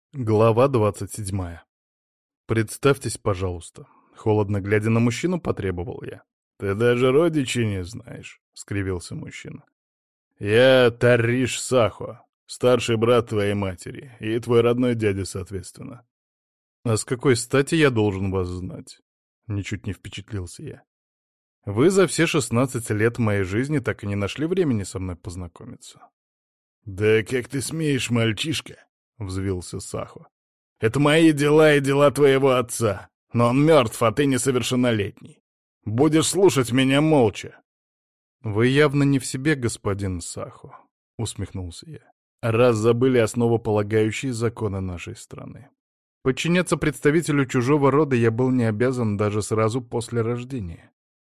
Глава 27. «Представьтесь, пожалуйста». Холодно глядя на мужчину, потребовал я. «Ты даже родичей не знаешь», — скривился мужчина. «Я Тариш Сахо, старший брат твоей матери, и твой родной дядя, соответственно». «А с какой стати я должен вас знать?» Ничуть не впечатлился я. «Вы за все 16 лет моей жизни так и не нашли времени со мной познакомиться». «Да как ты смеешь, мальчишка?» — взвился Сахо. «Это мои дела и дела твоего отца. Но он мертв, а ты несовершеннолетний. Будешь слушать меня молча». «Вы явно не в себе, господин Сахо», — усмехнулся я. «Раз забыли основополагающие законы нашей страны. Подчиняться представителю чужого рода я был не обязан даже сразу после рождения.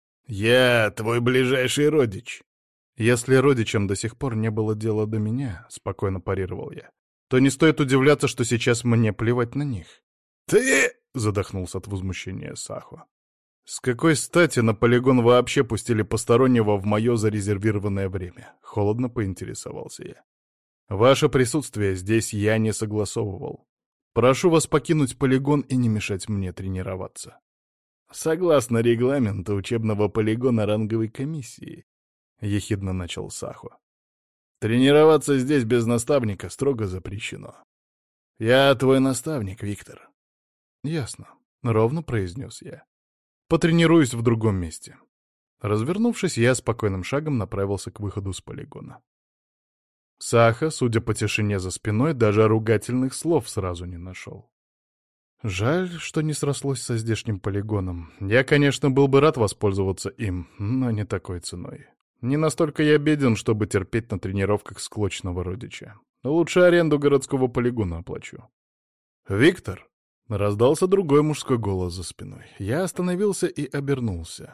«Я твой ближайший родич». Если родичам до сих пор не было дела до меня, — спокойно парировал я, — то не стоит удивляться, что сейчас мне плевать на них». «Ты...» — задохнулся от возмущения Сахо. «С какой стати на полигон вообще пустили постороннего в мое зарезервированное время?» — холодно поинтересовался я. «Ваше присутствие здесь я не согласовывал. Прошу вас покинуть полигон и не мешать мне тренироваться». «Согласно регламенту учебного полигона ранговой комиссии», — ехидно начал Сахо, «тренироваться здесь без наставника строго запрещено. Я твой наставник, Виктор». «Ясно», — ровно произнес я. «Потренируюсь в другом месте». Развернувшись, я спокойным шагом направился к выходу с полигона. Саха, судя по тишине за спиной, даже ругательных слов сразу не нашел. Жаль, что не срослось со здешним полигоном. Я, конечно, был бы рад воспользоваться им, но не такой ценой. Не настолько я беден, чтобы терпеть на тренировках склочного родича. Лучше аренду городского полигона оплачу. «Виктор!» — раздался другой мужской голос за спиной. Я остановился и обернулся.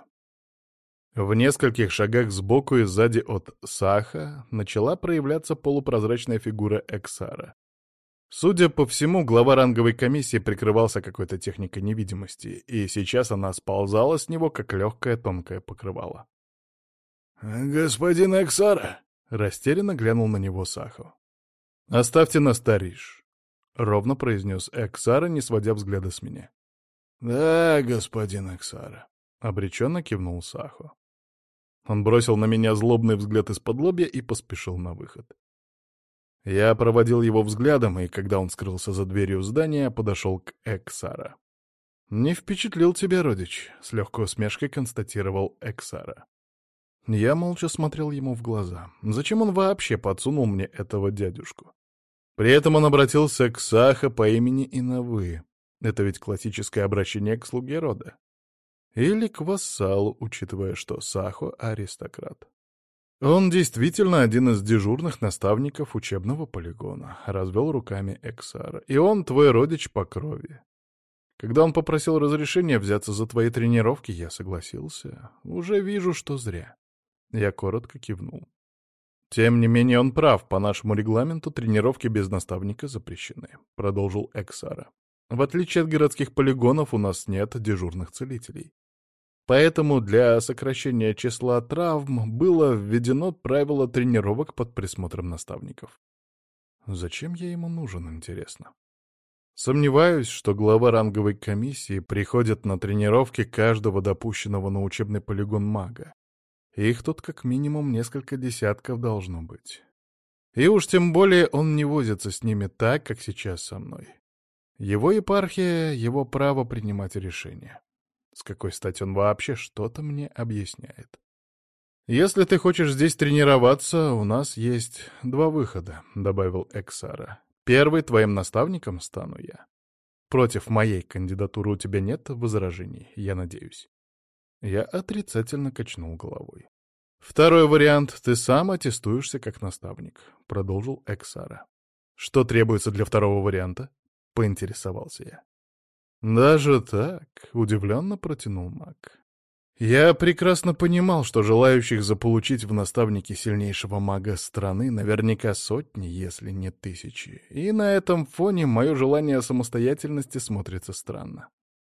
В нескольких шагах сбоку и сзади от Саха начала проявляться полупрозрачная фигура Эксара. Судя по всему, глава ранговой комиссии прикрывался какой-то техникой невидимости, и сейчас она сползала с него, как легкое тонкое покрывало. «Господин Эксара!» — растерянно глянул на него Сахо. «Оставьте нас, Тариш», — ровно произнес Эксара, не сводя взгляда с меня. «Да, господин Эксара», — обреченно кивнул Сахо. Он бросил на меня злобный взгляд из-под лобья и поспешил на выход. Я проводил его взглядом, и когда он скрылся за дверью здания, подошел к Эксара. «Не впечатлил тебя, родич», — с легкой усмешкой констатировал Эксара. Я молча смотрел ему в глаза. Зачем он вообще подсунул мне этого дядюшку? При этом он обратился к Сахо по имени и на «вы». Это ведь классическое обращение к слуге рода. Или к вассалу, учитывая, что Сахо — аристократ. Он действительно один из дежурных наставников учебного полигона, развел руками Эксара. И он твой родич по крови. Когда он попросил разрешения взяться за твои тренировки, я согласился. Уже вижу, что зря. Я коротко кивнул. Тем не менее он прав, по нашему регламенту тренировки без наставника запрещены, продолжил Эксара. В отличие от городских полигонов у нас нет дежурных целителей. Поэтому для сокращения числа травм было введено правило тренировок под присмотром наставников. Зачем я ему нужен, интересно? Сомневаюсь, что глава ранговой комиссии приходит на тренировки каждого допущенного на учебный полигон мага. Их тут как минимум несколько десятков должно быть. И уж тем более он не возится с ними так, как сейчас со мной. Его епархия — его право принимать решения. С какой стати он вообще что-то мне объясняет? «Если ты хочешь здесь тренироваться, у нас есть два выхода», — добавил Эксара. «Первый твоим наставником стану я. Против моей кандидатуры у тебя нет возражений, я надеюсь». Я отрицательно качнул головой. «Второй вариант — ты сам аттестуешься как наставник», — продолжил Эксара. «Что требуется для второго варианта?» — поинтересовался я. «Даже так?» — удивленно протянул маг. Я прекрасно понимал, что желающих заполучить в наставники сильнейшего мага страны наверняка сотни, если не тысячи, и на этом фоне мое желание самостоятельности смотрится странно.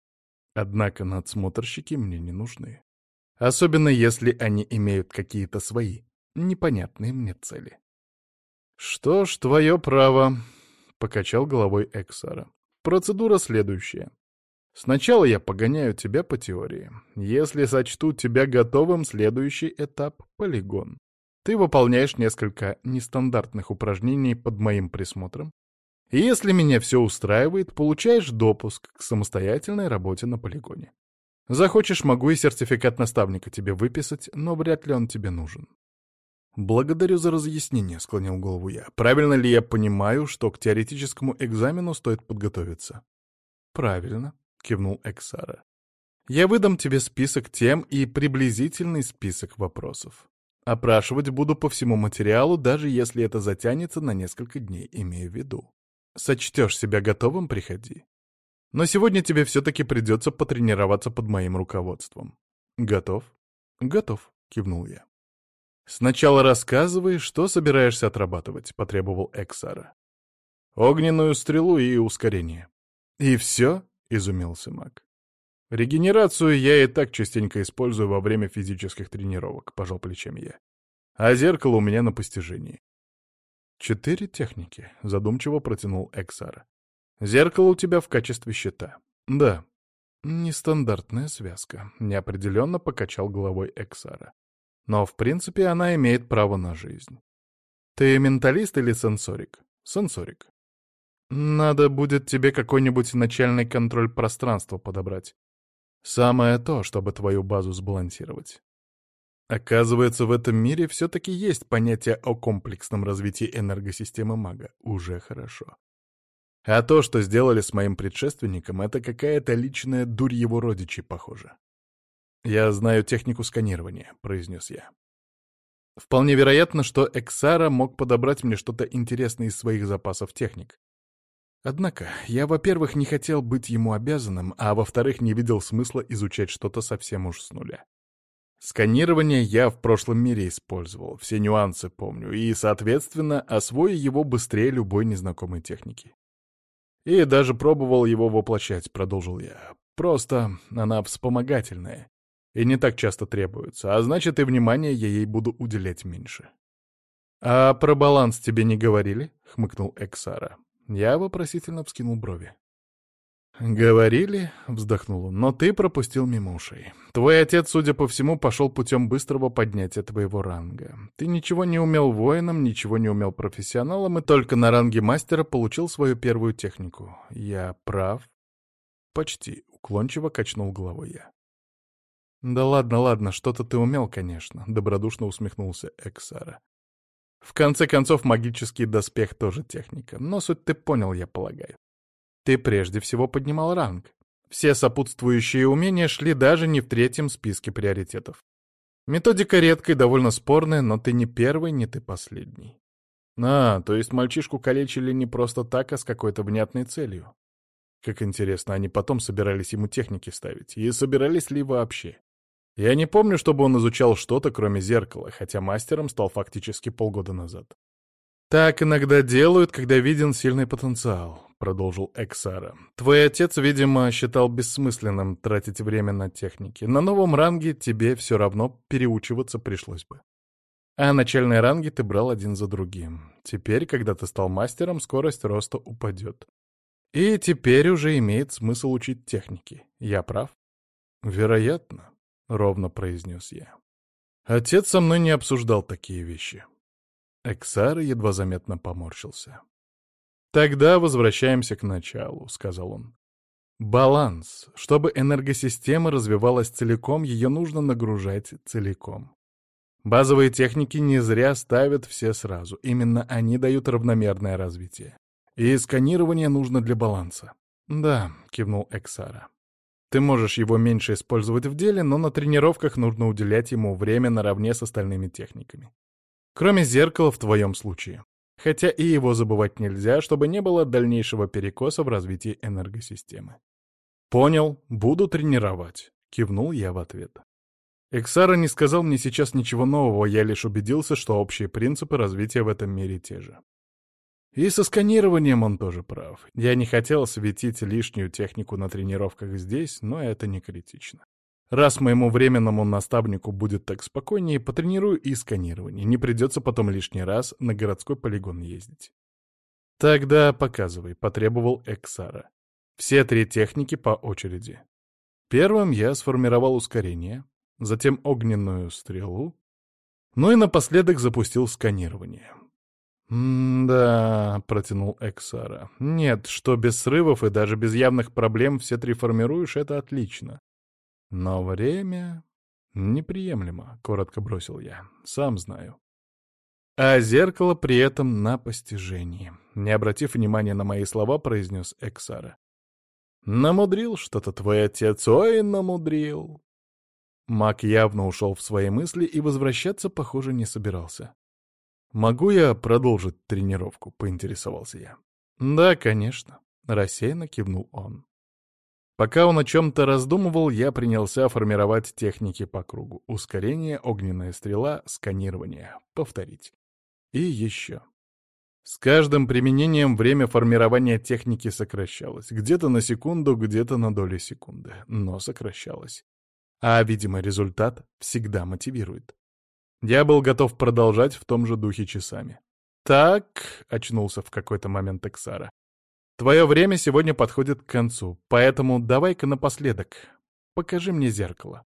Однако надсмотрщики мне не нужны. Особенно если они имеют какие-то свои, непонятные мне цели. «Что ж, твое право», — покачал головой Эксара. Процедура следующая. Сначала я погоняю тебя по теории. Если сочту тебя готовым, следующий этап — полигон. Ты выполняешь несколько нестандартных упражнений под моим присмотром. И если меня все устраивает, получаешь допуск к самостоятельной работе на полигоне. Захочешь, могу и сертификат наставника тебе выписать, но вряд ли он тебе нужен. «Благодарю за разъяснение», — склонил голову я. «Правильно ли я понимаю, что к теоретическому экзамену стоит подготовиться?» «Правильно», — кивнул Эксара. «Я выдам тебе список тем и приблизительный список вопросов. Опрашивать буду по всему материалу, даже если это затянется на несколько дней, имею в виду. Сочтешь себя готовым — приходи. Но сегодня тебе все-таки придется потренироваться под моим руководством. Готов?» «Готов», — кивнул я. «Сначала рассказывай, что собираешься отрабатывать», — потребовал Эксара. «Огненную стрелу и ускорение». «И все?» — изумился маг. «Регенерацию я и так частенько использую во время физических тренировок», — пожал плечами я. «А зеркало у меня на постижении». «4 техники», — задумчиво протянул Эксара. «Зеркало у тебя в качестве щита». «Да». «Нестандартная связка», — неопределенно покачал головой Эксара. «Но, в принципе, она имеет право на жизнь». «Ты менталист или сенсорик?» «Сенсорик». «Надо будет тебе какой-нибудь начальный контроль пространства подобрать. Самое то, чтобы твою базу сбалансировать». Оказывается, в этом мире все-таки есть понятие о комплексном развитии энергосистемы мага. Уже хорошо. А то, что сделали с моим предшественником, это какая-то личная дурь его родичей, похоже. «Я знаю технику сканирования», — произнес я. Вполне вероятно, что Эксара мог подобрать мне что-то интересное из своих запасов техник. Однако, я, во-первых, не хотел быть ему обязанным, а во-вторых, не видел смысла изучать что-то совсем уж с нуля. Сканирование я в прошлом мире использовал, все нюансы помню, и, соответственно, освою его быстрее любой незнакомой техники. И даже пробовал его воплощать, продолжил я. Просто она вспомогательная и не так часто требуется, а значит, и внимания я ей буду уделять меньше. «А про баланс тебе не говорили?» — хмыкнул Эксара. Я вопросительно вскинул брови. «Говорили», — вздохнул он, — «но ты пропустил мимо ушей. Твой отец, судя по всему, пошел путем быстрого поднятия твоего ранга. Ты ничего не умел воином, ничего не умел профессионалом, и только на ранге мастера получил свою первую технику. Я прав?» «Почти», — уклончиво качнул головой я. «Да ладно, ладно, что-то ты умел, конечно», — добродушно усмехнулся Эксара. «В конце концов, магический доспех тоже техника, но суть ты понял, я полагаю. Ты прежде всего поднимал ранг. Все сопутствующие умения шли даже не в третьем списке приоритетов. Методика редкая и довольно спорная, но ты не первый, не ты последний». То есть мальчишку калечили не просто так, а с какой-то внятной целью. Как интересно, они потом собирались ему техники ставить, и собирались ли вообще? Я не помню, чтобы он изучал что-то, кроме зеркала, хотя мастером стал фактически полгода назад. «Так иногда делают, когда виден сильный потенциал», — продолжил Эксара. «Твой отец, видимо, считал бессмысленным тратить время на техники. На новом ранге тебе все равно переучиваться пришлось бы. А начальные ранги ты брал один за другим. Теперь, когда ты стал мастером, скорость роста упадет. И теперь уже имеет смысл учить техники. Я прав?» «Вероятно», — ровно произнес я. «Отец со мной не обсуждал такие вещи». Эксара едва заметно поморщился. «Тогда возвращаемся к началу», — сказал он. «Баланс. Чтобы энергосистема развивалась целиком, ее нужно нагружать целиком. Базовые техники не зря ставят все сразу. Именно они дают равномерное развитие. И сканирование нужно для баланса». «Да», — кивнул Эксара. «Ты можешь его меньше использовать в деле, но на тренировках нужно уделять ему время наравне с остальными техниками. Кроме зеркала в твоем случае. Хотя и его забывать нельзя, чтобы не было дальнейшего перекоса в развитии энергосистемы». «Понял, буду тренировать», — кивнул я в ответ. Эксара не сказал мне сейчас ничего нового, я лишь убедился, что общие принципы развития в этом мире те же. И со сканированием он тоже прав. Я не хотел светить лишнюю технику на тренировках здесь, но это не критично. Раз моему временному наставнику будет так спокойнее, потренирую и сканирование. Не придется потом лишний раз на городской полигон ездить. «Тогда показывай», — потребовал Эксара. «Все три техники по очереди». Первым я сформировал ускорение, затем огненную стрелу, ну и напоследок запустил сканирование. «М-да», — протянул Эксара. «Нет, что без срывов и даже без явных проблем все три формируешь — это отлично. Но время неприемлемо», — коротко бросил я. «Сам знаю». А зеркало при этом на постижении. Не обратив внимания на мои слова, произнес Эксара. «Намудрил что-то твой отец, ой, намудрил!» Маг явно ушел в свои мысли и возвращаться, похоже, не собирался. «Могу я продолжить тренировку?» — поинтересовался я. «Да, конечно», — рассеянно кивнул он. Пока он о чем-то раздумывал, я принялся формировать техники по кругу. Ускорение, огненная стрела, сканирование. Повторить. И еще. С каждым применением время формирования техники сокращалось. Где-то на секунду, где-то на доли секунды. Но сокращалось. А видимый результат всегда мотивирует. Я был готов продолжать в том же духе часами. «Так», — очнулся в какой-то момент Эксара, — «твое время сегодня подходит к концу, поэтому давай-ка напоследок. Покажи мне зеркало».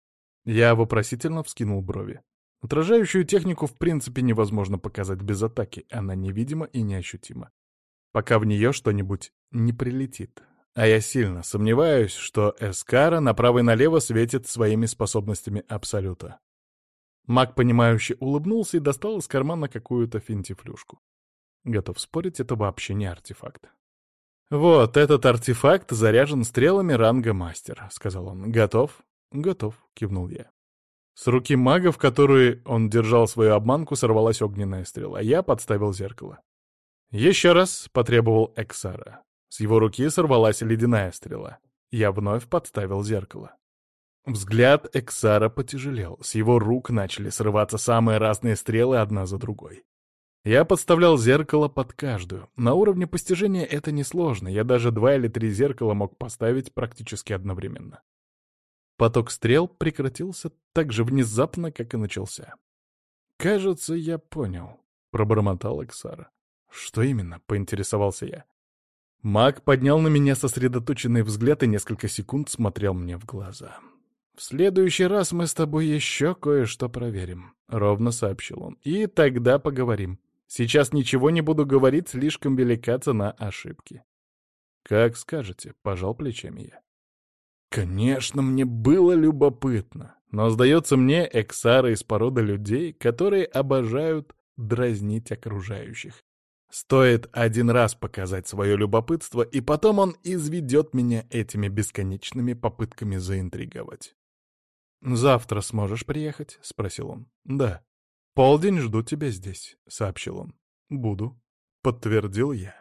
Я вопросительно вскинул брови. Отражающую технику в принципе невозможно показать без атаки, она невидима и неощутима. Пока в нее что-нибудь не прилетит. А я сильно сомневаюсь, что Эскара направо и налево светит своими способностями Абсолюта. Маг, понимающе улыбнулся и достал из кармана какую-то финтифлюшку. Готов спорить, это вообще не артефакт. «Вот, этот артефакт заряжен стрелами ранга мастер», — сказал он. «Готов?» «Готов», — кивнул я. С руки мага, в которой он держал свою обманку, сорвалась огненная стрела. Я подставил зеркало. «Еще раз», — потребовал Эксара. С его руки сорвалась ледяная стрела. Я вновь подставил зеркало. Взгляд Эксара потяжелел. С его рук начали срываться самые разные стрелы одна за другой. Я подставлял зеркало под каждую. На уровне постижения это несложно. Я даже 2 или 3 зеркала мог поставить практически одновременно. Поток стрел прекратился так же внезапно, как и начался. «Кажется, я понял», — пробормотал Эксара. «Что именно?» — поинтересовался я. Маг поднял на меня сосредоточенный взгляд и несколько секунд смотрел мне в глаза. «В следующий раз мы с тобой еще кое-что проверим», — ровно сообщил он. «И тогда поговорим. Сейчас ничего не буду говорить, слишком велика цена ошибки». «Как скажете», — пожал плечами я. Конечно, мне было любопытно, но, сдается мне, Эксара из породы людей, которые обожают дразнить окружающих. Стоит один раз показать свое любопытство, и потом он изведет меня этими бесконечными попытками заинтриговать. «Завтра сможешь приехать?» — спросил он. «Да». «Полдень жду тебя здесь», — сообщил он. «Буду», — подтвердил я.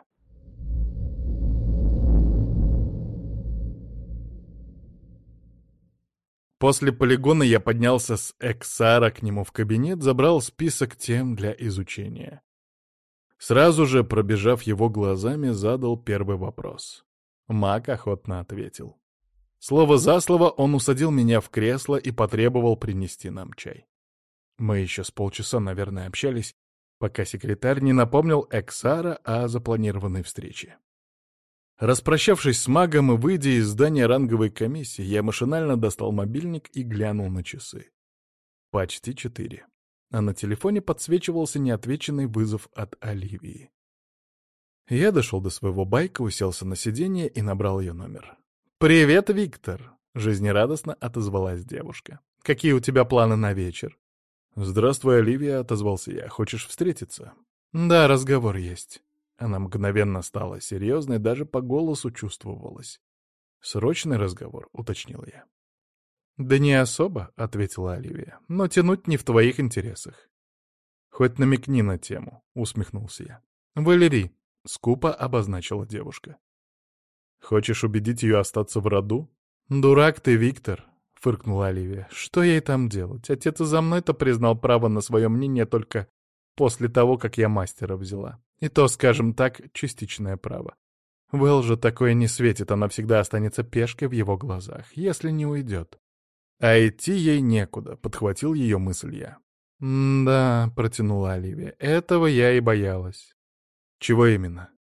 После полигона я поднялся с Эксара к нему в кабинет, забрал список тем для изучения. Сразу же, пробежав его глазами, задал первый вопрос. Маг охотно ответил. Слово за слово он усадил меня в кресло и потребовал принести нам чай. Мы еще с полчаса, наверное, общались, пока секретарь не напомнил Эксара о запланированной встрече. Распрощавшись с магом и выйдя из здания ранговой комиссии, я машинально достал мобильник и глянул на часы. Почти 4. А на телефоне подсвечивался неотвеченный вызов от Оливии. Я дошел до своего байка, уселся на сиденье и набрал ее номер. «Привет, Виктор!» — жизнерадостно отозвалась девушка. «Какие у тебя планы на вечер?» «Здравствуй, Оливия», — отозвался я. «Хочешь встретиться?» «Да, разговор есть». Она мгновенно стала серьезной, даже по голосу чувствовалось. «Срочный разговор», — уточнил я. «Да не особо», — ответила Оливия, — «но тянуть не в твоих интересах». «Хоть намекни на тему», — усмехнулся я. «Валерий», — скупо обозначила девушка. «Хочешь убедить ее остаться в роду?» «Дурак ты, Виктор», — фыркнула Оливия. «Что ей там делать? Отец и за мной-то признал право на свое мнение только после того, как я мастера взяла. И то, скажем так, частичное право. Вэл же такое не светит, она всегда останется пешкой в его глазах, если не уйдет. А идти ей некуда», — подхватил ее мысль я. «Да», — протянула Оливия, — «этого я и боялась». «Чего именно?»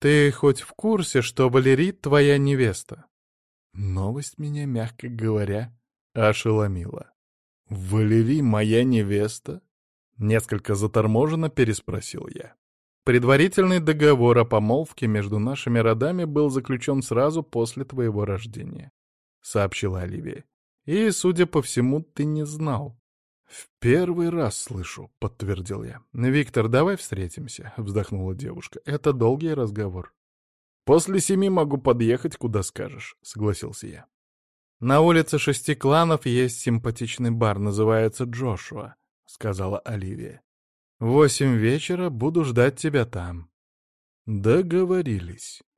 «Ты хоть в курсе, что Валерий твоя невеста?» Новость меня, мягко говоря, ошеломила. «Валерий моя невеста?» Несколько заторможенно переспросил я. «Предварительный договор о помолвке между нашими родами был заключен сразу после твоего рождения», — сообщила Оливия. «И, судя по всему, ты не знал». «В первый раз слышу», — подтвердил я. «Виктор, давай встретимся», — вздохнула девушка. «Это долгий разговор». «После 7 могу подъехать, куда скажешь», — согласился я. «На улице 6 кланов есть симпатичный бар, называется Джошуа», — сказала Оливия. «В 8 вечера буду ждать тебя там». «Договорились».